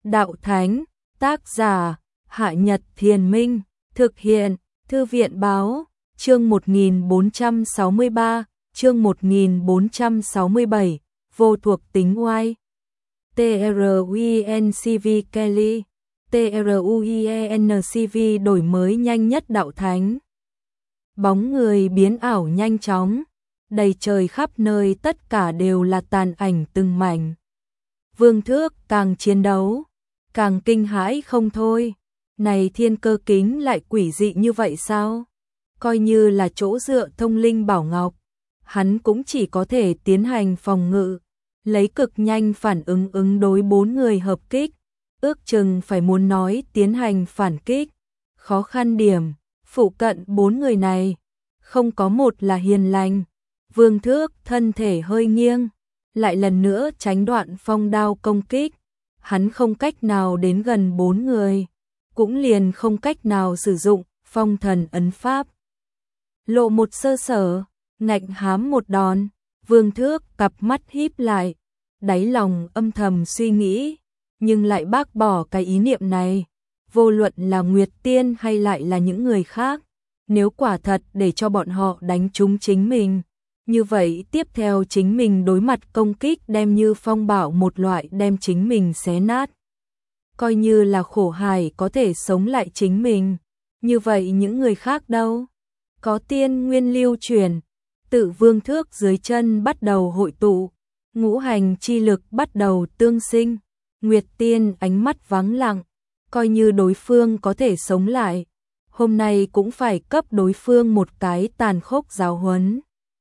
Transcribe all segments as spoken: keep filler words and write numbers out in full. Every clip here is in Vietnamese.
Đạo Thánh, tác giả, Hạ Nhật Thiền Minh, thực hiện, Thư viện Báo, chương một nghìn bốn trăm sáu mươi ba, chương một nghìn bốn trăm sáu mươi bảy, vô thuộc tính oai. T R U I N C V Kelly, T R U I N C V đổi mới nhanh nhất Đạo Thánh. Bóng người biến ảo nhanh chóng, đầy trời khắp nơi tất cả đều là tàn ảnh từng mảnh. Vương Thước càng chiến đấu, càng kinh hãi không thôi. Này thiên cơ kính lại quỷ dị như vậy sao? Coi như là chỗ dựa thông linh bảo ngọc, hắn cũng chỉ có thể tiến hành phòng ngự, lấy cực nhanh phản ứng ứng đối bốn người hợp kích, ước chừng phải muốn nói tiến hành phản kích. Khó khăn điểm, phụ cận bốn người này, không có một là hiền lành. Vương Thước thân thể hơi nghiêng, lại lần nữa tránh đoạn phong đao công kích. Hắn không cách nào đến gần bốn người, cũng liền không cách nào sử dụng phong thần ấn pháp. Lộ một sơ sở, ngạnh hám một đòn. Vương Thước cặp mắt híp lại, đáy lòng âm thầm suy nghĩ, nhưng lại bác bỏ cái ý niệm này. Vô luận là Nguyệt Tiên hay lại là những người khác, nếu quả thật để cho bọn họ đánh trúng chính mình, như vậy tiếp theo chính mình đối mặt công kích đem như phong bạo một loại đem chính mình xé nát. Coi như là khổ hài có thể sống lại chính mình, như vậy những người khác đâu? Có tiên nguyên lưu truyền, tự Vương Thước dưới chân bắt đầu hội tụ, ngũ hành chi lực bắt đầu tương sinh. Nguyệt Tiên ánh mắt vắng lặng, coi như đối phương có thể sống lại, hôm nay cũng phải cấp đối phương một cái tàn khốc giáo huấn.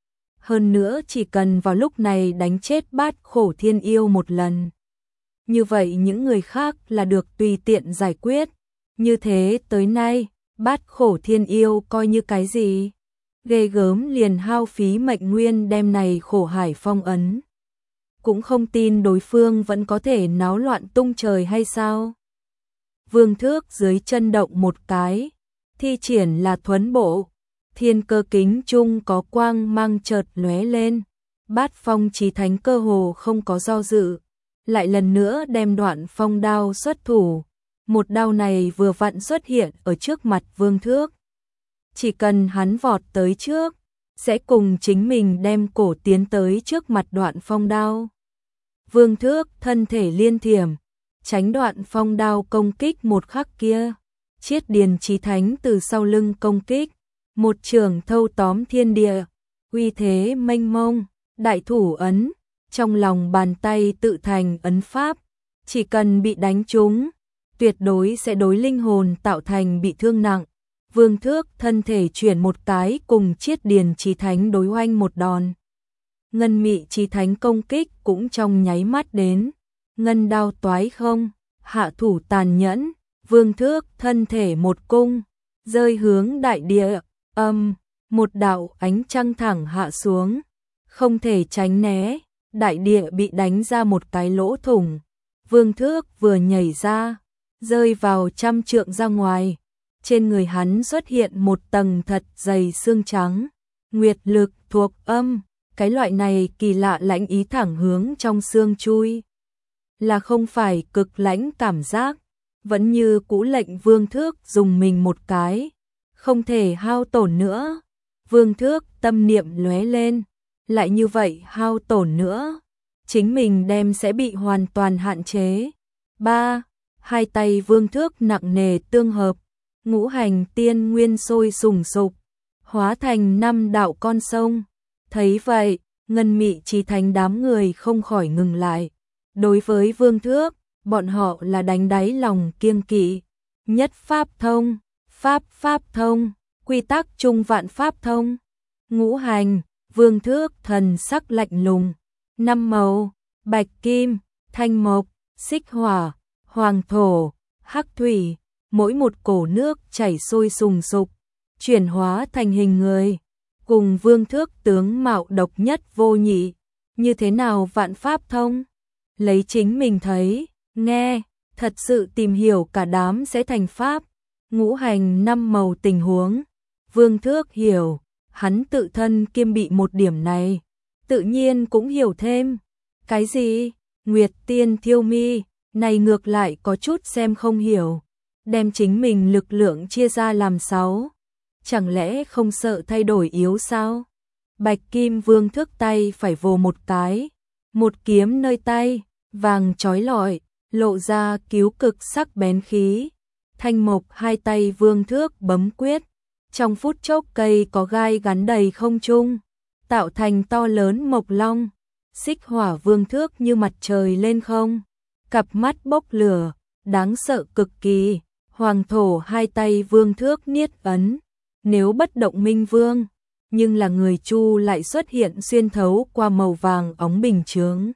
Hơn nữa chỉ cần vào lúc này đánh chết Bát Khổ Thiên Yêu một lần, như vậy những người khác là được tùy tiện giải quyết. Như thế tới nay, Bát Khổ Thiên Yêu coi như cái gì? Ghê gớm liền hao phí mệnh nguyên đem này khổ hải phong ấn. Cũng không tin đối phương vẫn có thể náo loạn tung trời hay sao? Vương Thước dưới chân động một cái, thi triển là thuấn bộ. Thiên cơ kính chung có quang mang chợt lóe lên, Bát Phong Chí Thánh cơ hồ không có do dự, lại lần nữa đem đoạn phong đao xuất thủ. Một đao này vừa vặn xuất hiện ở trước mặt Vương Thước. Chỉ cần hắn vọt tới trước, sẽ cùng chính mình đem cổ tiến tới trước mặt đoạn phong đao. Vương Thước thân thể liên thiểm, tránh đoạn phong đao công kích một khắc kia. Chiết Điền Chí Thánh từ sau lưng công kích, một trường thâu tóm thiên địa, uy thế mênh mông, đại thủ ấn, trong lòng bàn tay tự thành ấn pháp, chỉ cần bị đánh trúng, tuyệt đối sẽ đối linh hồn tạo thành bị thương nặng. Vương Thước thân thể chuyển một cái cùng Chiết Điền Chí Thánh đối oanh một đòn. Ngân Mị Chí Thánh công kích cũng trong nháy mắt đến, ngân đao toái không, hạ thủ tàn nhẫn. Vương Thước thân thể một cung, rơi hướng đại địa, âm, một đạo ánh trăng thẳng hạ xuống, không thể tránh né, đại địa bị đánh ra một cái lỗ thủng. Vương Thước vừa nhảy ra, rơi vào trăm trượng ra ngoài, trên người hắn xuất hiện một tầng thật dày xương trắng, nguyệt lực thuộc âm, cái loại này kỳ lạ lãnh ý thẳng hướng trong xương chui, là không phải cực lãnh cảm giác. Vẫn như cũ lệnh Vương Thước dùng mình một cái, không thể hao tổn nữa. Vương Thước tâm niệm lóe lên, lại như vậy hao tổn nữa, chính mình đem sẽ bị hoàn toàn hạn chế. Ba, hai tay Vương Thước nặng nề tương hợp, ngũ hành tiên nguyên sôi sùng sục, hóa thành năm đạo con sông. Thấy vậy, Ngân Mị Chí Thánh đám người không khỏi ngừng lại. Đối với Vương Thước, bọn họ là đánh đáy lòng kiêng kỵ. Nhất pháp thông, pháp pháp thông, quy tắc chung vạn pháp thông. Ngũ hành, Vương Thước thần sắc lạnh lùng. Năm màu, bạch kim, thanh mộc, xích hỏa, hoàng thổ, hắc thủy, mỗi một cổ nước chảy sôi sùng sục, chuyển hóa thành hình người, cùng Vương Thước tướng mạo độc nhất vô nhị. Như thế nào vạn pháp thông? Lấy chính mình thấy, nghe, thật sự tìm hiểu cả đám sẽ thành pháp. Ngũ hành năm màu tình huống, Vương Thước hiểu, hắn tự thân kiêm bị một điểm này, tự nhiên cũng hiểu thêm. Cái gì? Nguyệt Tiên thiêu mi, Này ngược lại có chút xem không hiểu, đem chính mình lực lượng chia ra làm sáu, chẳng lẽ không sợ thay đổi yếu sao? Bạch Kim Vương thước tay phải vồ một cái, một kiếm nơi tay, vàng chói lọi, lộ ra cứu cực sắc bén khí. Thanh mộc hai tay Vương thước bấm quyết, trong phút chốc cây có gai gắn đầy không trung, tạo thành to lớn mộc long. Xích hỏa Vương thước như mặt trời lên không, cặp mắt bốc lửa, đáng sợ cực kỳ. Hoàng thổ hai tay Vương thước niết ấn, nếu bất động minh vương, nhưng là người Chu lại xuất hiện xuyên thấu qua màu vàng óng bình chướng.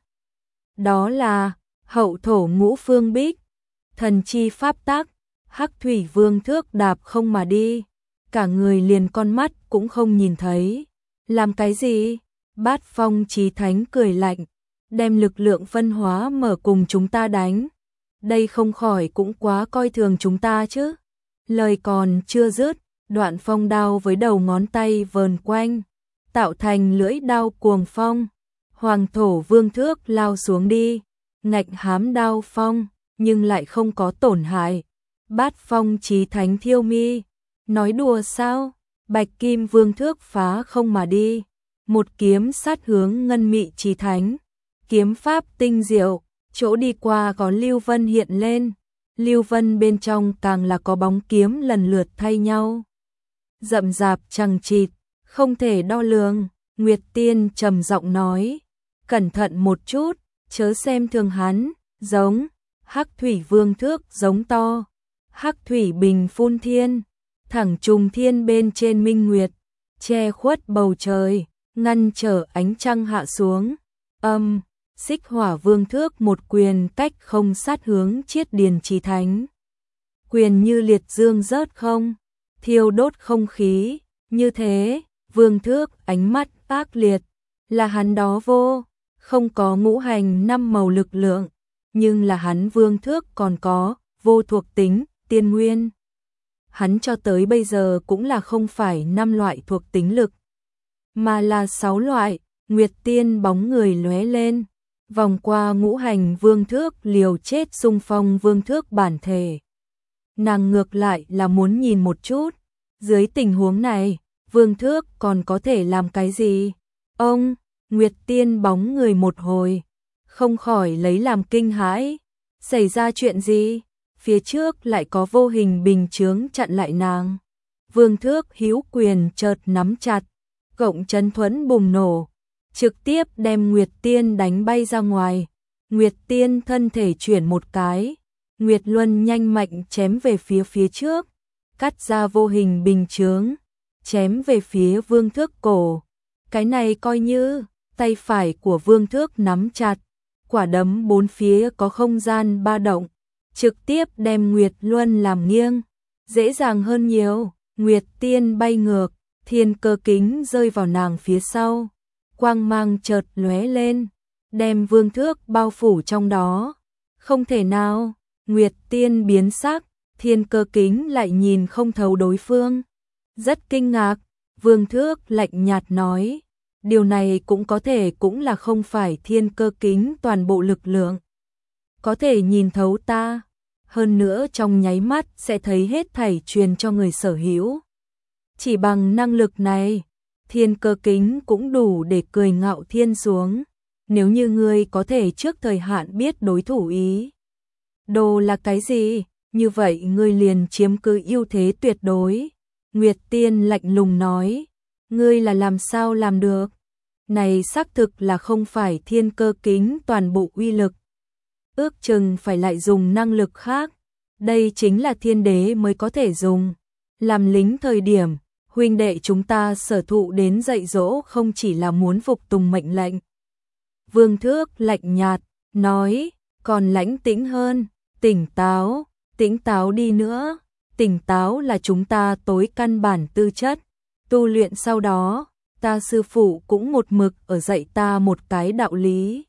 Đó là hậu thổ ngũ phương bích, thần chi pháp tác. Hắc thủy Vương thước đạp không mà đi, cả người liền con mắt cũng không nhìn thấy. Làm cái gì? Bát Phong Chí Thánh cười lạnh, đem lực lượng phân hóa mở cùng chúng ta đánh. Đây không khỏi cũng quá coi thường chúng ta chứ. Lời còn chưa dứt, đoạn phong đao với đầu ngón tay vờn quanh, tạo thành lưỡi đao cuồng phong. Hoàng thổ Vương thước lao xuống đi, ngạch hám đao phong, nhưng lại không có tổn hại. Bát Phong Chí Thánh thiêu mi, nói đùa sao? Bạch Kim Vương thước phá không mà đi, một kiếm sát hướng Ngân Mị Chí Thánh. Kiếm pháp tinh diệu, chỗ đi qua có lưu vân hiện lên, lưu vân bên trong càng là có bóng kiếm lần lượt thay nhau. Rậm rạp chằng chịt, không thể đo lường. Nguyệt Tiên trầm giọng nói, cẩn thận một chút, chớ xem thường hắn. Giống, Hắc thủy Vương thước giống to, Hắc thủy bình phun thiên, thẳng trùng thiên bên trên minh nguyệt, che khuất bầu trời, ngăn trở ánh trăng hạ xuống. Âm, Xích hỏa Vương thước một quyền cách không sát hướng Chiết Điền Chí Thánh. Quyền như liệt dương rớt không, thiêu đốt không khí, như thế, Vương thước ánh mắt ác liệt, là hắn đó vô, không có ngũ hành năm màu lực lượng, nhưng là hắn Vương thước còn có vô thuộc tính, tiên nguyên. Hắn cho tới bây giờ cũng là không phải năm loại thuộc tính lực, mà là sáu loại. Nguyệt Tiên bóng người lóe lên, vòng qua ngũ hành Vương thước liều chết xung phong Vương thước bản thể. Nàng ngược lại là muốn nhìn một chút, dưới tình huống này, Vương thước còn có thể làm cái gì? Ông, Nguyệt Tiên bóng người một hồi, không khỏi lấy làm kinh hãi. Xảy ra chuyện gì? Phía trước lại có vô hình bình chướng chặn lại nàng. Vương thước hữu quyền chợt nắm chặt, cộng chấn thuẫn bùng nổ, trực tiếp đem Nguyệt Tiên đánh bay ra ngoài. Nguyệt Tiên thân thể chuyển một cái, Nguyệt Luân nhanh mạnh chém về phía phía trước, cắt ra vô hình bình chướng, chém về phía Vương thước cổ. Cái này coi như tay phải của Vương thước nắm chặt, quả đấm bốn phía có không gian ba động, trực tiếp đem Nguyệt Luân làm nghiêng, dễ dàng hơn nhiều. Nguyệt Tiên bay ngược, thiên cơ kính rơi vào nàng phía sau, quang mang chợt lóe lên, đem Vương thước bao phủ trong đó. Không thể nào, Nguyệt Tiên biến sắc, thiên cơ kính lại nhìn không thấu đối phương. Rất kinh ngạc, Vương thước lạnh nhạt nói, điều này cũng có thể cũng là không phải thiên cơ kính toàn bộ lực lượng có thể nhìn thấu ta, hơn nữa trong nháy mắt sẽ thấy hết thảy truyền cho người sở hữu. Chỉ bằng năng lực này, thiên cơ kính cũng đủ để cười ngạo thiên xuống. Nếu như ngươi có thể trước thời hạn biết đối thủ ý đồ là cái gì, như vậy ngươi liền chiếm cứ ưu thế tuyệt đối. Nguyệt Tiên lạnh lùng nói, ngươi là làm sao làm được? Này xác thực là không phải thiên cơ kính toàn bộ uy lực, ước chừng phải lại dùng năng lực khác. Đây chính là thiên đế mới có thể dùng. Làm lính thời điểm, huynh đệ chúng ta sở thụ đến dạy dỗ không chỉ là muốn phục tùng mệnh lệnh. Vương thước lạnh nhạt, nói, còn lãnh tĩnh hơn, tỉnh táo, tỉnh táo đi nữa. Tỉnh táo là chúng ta tối căn bản tư chất. Tu luyện sau đó, ta sư phụ cũng một mực ở dạy ta một cái đạo lý.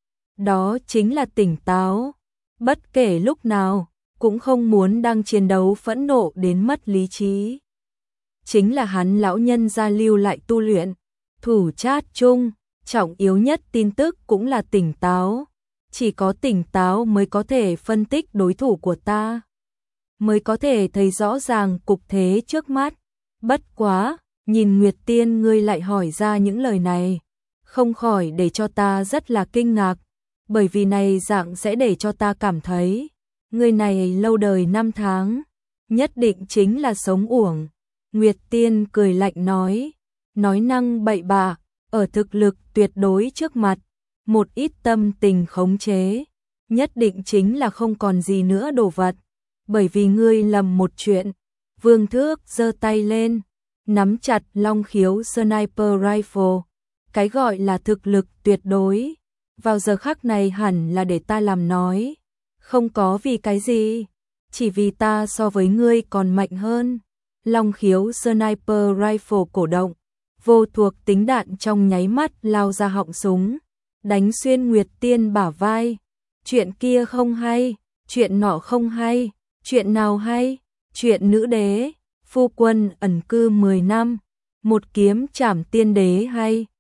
Đó chính là tỉnh táo. Bất kể lúc nào, cũng không muốn đang chiến đấu phẫn nộ đến mất lý trí. Chính là hắn lão nhân gia lưu lại tu luyện. Thủ chát chung, trọng yếu nhất tin tức cũng là tỉnh táo. chỉ có tỉnh táo mới có thể phân tích đối thủ của ta, mới có thể thấy rõ ràng cục thế trước mắt. Bất quá, nhìn Nguyệt Tiên ngươi lại hỏi ra những lời này, không khỏi để cho ta rất là kinh ngạc, bởi vì này dạng sẽ để cho ta cảm thấy, người này lâu đời năm tháng, nhất định chính là sống uổng. Nguyệt Tiên cười lạnh nói, nói năng bậy bạ, ở thực lực tuyệt đối trước mặt, một ít tâm tình khống chế, nhất định chính là không còn gì nữa đồ vật, bởi vì ngươi lầm một chuyện. Vương Thước giơ tay lên, nắm chặt long khiếu sniper rifle, cái gọi là thực lực tuyệt đối, vào giờ khắc này hẳn là để ta làm nói, không có vì cái gì, chỉ vì ta so với ngươi còn mạnh hơn. Long khiếu sniper rifle cổ động, vô thuộc tính đạn trong nháy mắt lao ra họng súng, đánh xuyên Nguyệt Tiên bả vai. Chuyện kia không hay, chuyện nọ không hay, chuyện nào hay? Chuyện nữ đế, phu quân ẩn cư mười năm, một kiếm trảm tiên đế hay?